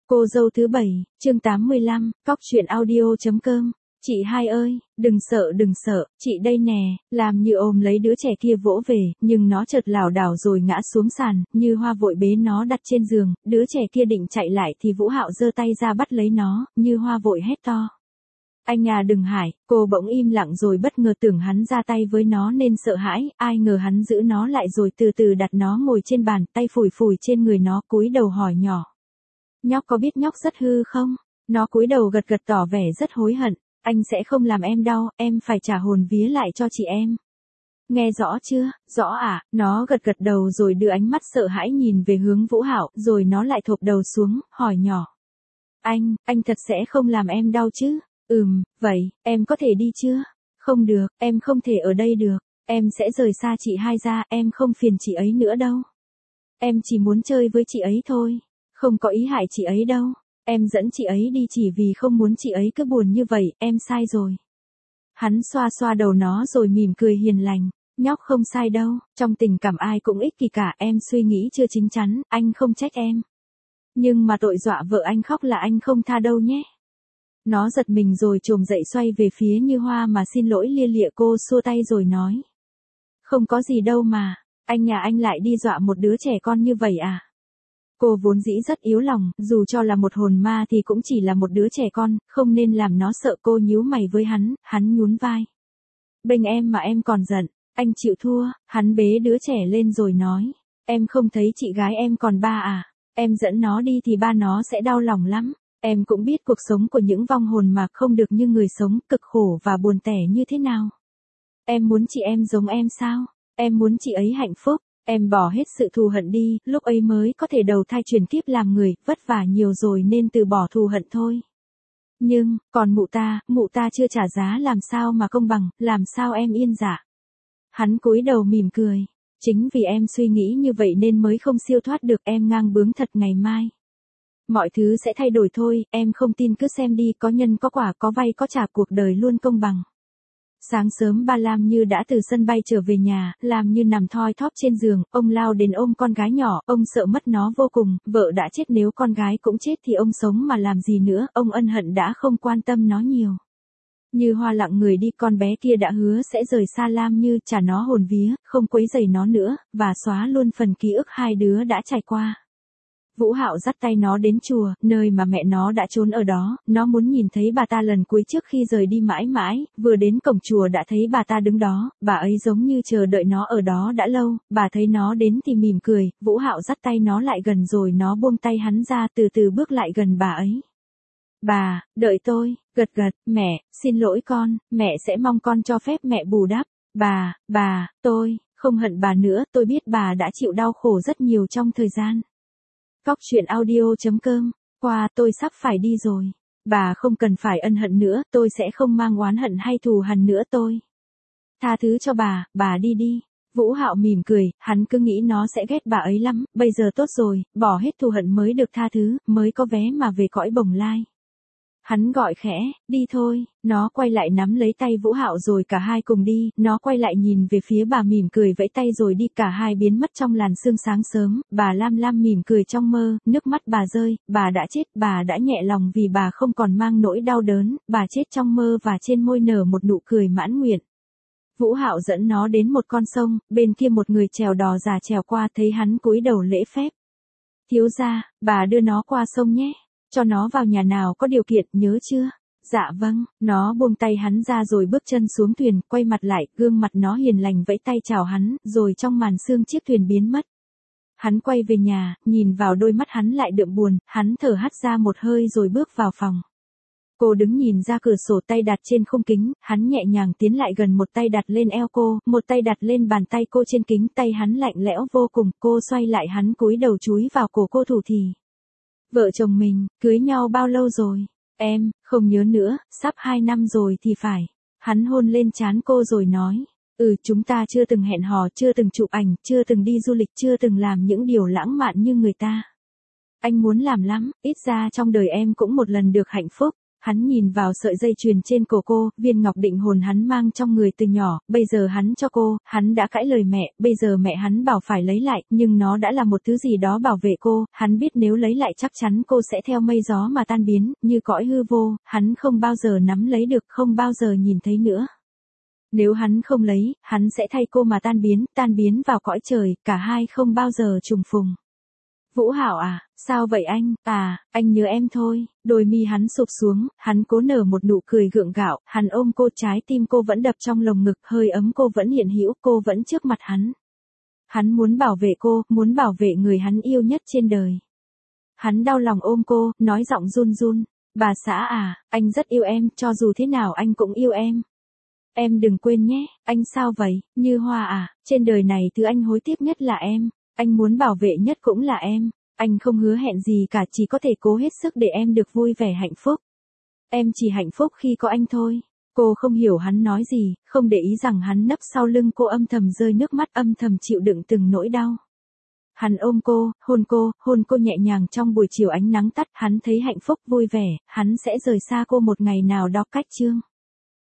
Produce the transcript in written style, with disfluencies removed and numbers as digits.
Cô dâu thứ 7, chương 85, cóc truyện audio.com. Chị hai ơi, đừng sợ, chị đây nè, làm Như ôm lấy đứa trẻ kia vỗ về, nhưng nó chợt lảo đảo rồi ngã xuống sàn, Như Hoa vội bế nó đặt trên giường, đứa trẻ kia định chạy lại thì Vũ Hạo giơ tay ra bắt lấy nó, Như Hoa vội hét to. Anh à đừng Hải, cô bỗng im lặng rồi bất ngờ tưởng hắn ra tay với nó nên sợ hãi, ai ngờ hắn giữ nó lại rồi từ từ đặt nó ngồi trên bàn, tay phủi phủi trên người nó cúi đầu hỏi nhỏ. Nhóc có biết nhóc rất hư không? Nó cúi đầu gật gật tỏ vẻ rất hối hận, anh sẽ không làm em đau, em phải trả hồn vía lại cho chị em. Nghe rõ chưa? Rõ à? Nó gật gật đầu rồi đưa ánh mắt sợ hãi nhìn về hướng Vũ Hạo, rồi nó lại thộp đầu xuống, hỏi nhỏ. Anh thật sẽ không làm em đau chứ? Vậy, em có thể đi chưa? Không được, em không thể ở đây được, em sẽ rời xa chị hai ra, em không phiền chị ấy nữa đâu. Em chỉ muốn chơi với chị ấy thôi, không có ý hại chị ấy đâu, em dẫn chị ấy đi chỉ vì không muốn chị ấy cứ buồn như vậy, em sai rồi. Hắn xoa xoa đầu nó rồi mỉm cười hiền lành, nhóc không sai đâu, trong tình cảm ai cũng ích kỷ cả, em suy nghĩ chưa chín chắn, anh không trách em. Nhưng mà tội dọa vợ anh khóc là anh không tha đâu nhé. Nó giật mình rồi chồm dậy xoay về phía Như Hoa mà xin lỗi lia lịa, cô xua tay rồi nói. Không có gì đâu mà, anh nhà anh lại đi dọa một đứa trẻ con như vậy à? Cô vốn dĩ rất yếu lòng, dù cho là một hồn ma thì cũng chỉ là một đứa trẻ con, không nên làm nó sợ. Cô nhíu mày với hắn nhún vai. Bênh em mà em còn giận, anh chịu thua, hắn bế đứa trẻ lên rồi nói. Em không thấy chị gái em còn ba à? Em dẫn nó đi thì ba nó sẽ đau lòng lắm. Em cũng biết cuộc sống của những vong hồn mà không được như người sống, cực khổ và buồn tẻ như thế nào. Em muốn chị em giống em sao? Em muốn chị ấy hạnh phúc, em bỏ hết sự thù hận đi, lúc ấy mới có thể đầu thai chuyển kiếp làm người, vất vả nhiều rồi nên từ bỏ thù hận thôi. Nhưng, còn mụ ta chưa trả giá làm sao mà công bằng, làm sao em yên dạ? Hắn cúi đầu mỉm cười. Chính vì em suy nghĩ như vậy nên mới không siêu thoát được, em ngang bướng thật ngày mai. Mọi thứ sẽ thay đổi thôi, em không tin cứ xem đi, có nhân có quả, có vay có trả, cuộc đời luôn công bằng. Sáng sớm ba Lam Như đã từ sân bay trở về nhà, Lam Như nằm thoi thóp trên giường, ông lao đến ôm con gái nhỏ, ông sợ mất nó vô cùng, vợ đã chết nếu con gái cũng chết thì ông sống mà làm gì nữa, ông ân hận đã không quan tâm nó nhiều. Như Hoa lặng người đi, con bé kia đã hứa sẽ rời xa Lam Như, trả nó hồn vía, không quấy rầy nó nữa, và xóa luôn phần ký ức hai đứa đã trải qua. Vũ Hạo dắt tay nó đến chùa, nơi mà mẹ nó đã trốn ở đó, nó muốn nhìn thấy bà ta lần cuối trước khi rời đi mãi mãi, vừa đến cổng chùa đã thấy bà ta đứng đó, bà ấy giống như chờ đợi nó ở đó đã lâu, bà thấy nó đến thì mỉm cười, Vũ Hạo dắt tay nó lại gần rồi nó buông tay hắn ra, từ từ bước lại gần bà ấy. Bà, đợi tôi, gật, mẹ, xin lỗi con, mẹ sẽ mong con cho phép mẹ bù đắp, tôi, không hận bà nữa, tôi biết bà đã chịu đau khổ rất nhiều trong thời gian. Cóc truyện audio.com, qua tôi sắp phải đi rồi. Bà không cần phải ân hận nữa, tôi sẽ không mang oán hận hay thù hằn nữa tôi. Tha thứ cho bà đi đi. Vũ Hạo mỉm cười, hắn cứ nghĩ nó sẽ ghét bà ấy lắm, bây giờ tốt rồi, bỏ hết thù hận mới được tha thứ, mới có vé mà về cõi bồng lai. Hắn gọi khẽ, đi thôi, nó quay lại nắm lấy tay Vũ Hạo rồi cả hai cùng đi, nó quay lại nhìn về phía bà mỉm cười vẫy tay rồi đi, cả hai biến mất trong làn sương sáng sớm, bà Lam mỉm cười trong mơ, nước mắt bà rơi, bà đã chết, bà đã nhẹ lòng vì bà không còn mang nỗi đau đớn, bà chết trong mơ và trên môi nở một nụ cười mãn nguyện. Vũ Hạo dẫn nó đến một con sông, bên kia một người chèo đò già chèo qua thấy hắn cúi đầu lễ phép. Thiếu gia, bà đưa nó qua sông nhé. Cho nó vào nhà nào có điều kiện, nhớ chưa? Dạ vâng, nó buông tay hắn ra rồi bước chân xuống thuyền, quay mặt lại, gương mặt nó hiền lành vẫy tay chào hắn, rồi trong màn sương chiếc thuyền biến mất. Hắn quay về nhà, nhìn vào đôi mắt hắn lại đượm buồn, hắn thở hắt ra một hơi rồi bước vào phòng. Cô đứng nhìn ra cửa sổ, tay đặt trên khung kính, hắn nhẹ nhàng tiến lại gần, một tay đặt lên eo cô, một tay đặt lên bàn tay cô trên kính, tay hắn lạnh lẽo vô cùng, cô xoay lại, hắn cúi đầu chúi vào cổ cô thủ thì. Vợ chồng mình, cưới nhau bao lâu rồi? Em, không nhớ nữa, sắp 2 năm rồi thì phải. Hắn hôn lên trán cô rồi nói. Chúng ta chưa từng hẹn hò, chưa từng chụp ảnh, chưa từng đi du lịch, chưa từng làm những điều lãng mạn như người ta. Anh muốn làm lắm, ít ra trong đời em cũng một lần được hạnh phúc. Hắn nhìn vào sợi dây chuyền trên cổ cô, viên ngọc định hồn hắn mang trong người từ nhỏ, bây giờ hắn cho cô, hắn đã cãi lời mẹ, bây giờ mẹ hắn bảo phải lấy lại, nhưng nó đã là một thứ gì đó bảo vệ cô, hắn biết nếu lấy lại chắc chắn cô sẽ theo mây gió mà tan biến, như cõi hư vô, hắn không bao giờ nắm lấy được, không bao giờ nhìn thấy nữa. Nếu hắn không lấy, hắn sẽ thay cô mà tan biến vào cõi trời, cả hai không bao giờ trùng phùng. Vũ Hảo à, sao vậy anh, anh nhớ em thôi, đôi mi hắn sụp xuống, hắn cố nở một nụ cười gượng gạo, hắn ôm cô, trái tim cô vẫn đập trong lồng ngực, hơi ấm cô vẫn hiện hữu, cô vẫn trước mặt hắn. Hắn muốn bảo vệ cô, muốn bảo vệ người hắn yêu nhất trên đời. Hắn đau lòng ôm cô, nói giọng run run, bà xã à, anh rất yêu em, cho dù thế nào anh cũng yêu em. Em đừng quên nhé, anh sao vậy, Như Hoa à, trên đời này thứ anh hối tiếc nhất là em. Anh muốn bảo vệ nhất cũng là em. Anh không hứa hẹn gì cả, chỉ có thể cố hết sức để em được vui vẻ hạnh phúc. Em chỉ hạnh phúc khi có anh thôi. Cô không hiểu hắn nói gì, không để ý rằng hắn nấp sau lưng cô âm thầm rơi nước mắt, âm thầm chịu đựng từng nỗi đau. Hắn ôm cô, hôn cô nhẹ nhàng trong buổi chiều ánh nắng tắt, hắn thấy hạnh phúc vui vẻ, hắn sẽ rời xa cô một ngày nào đó cách chương.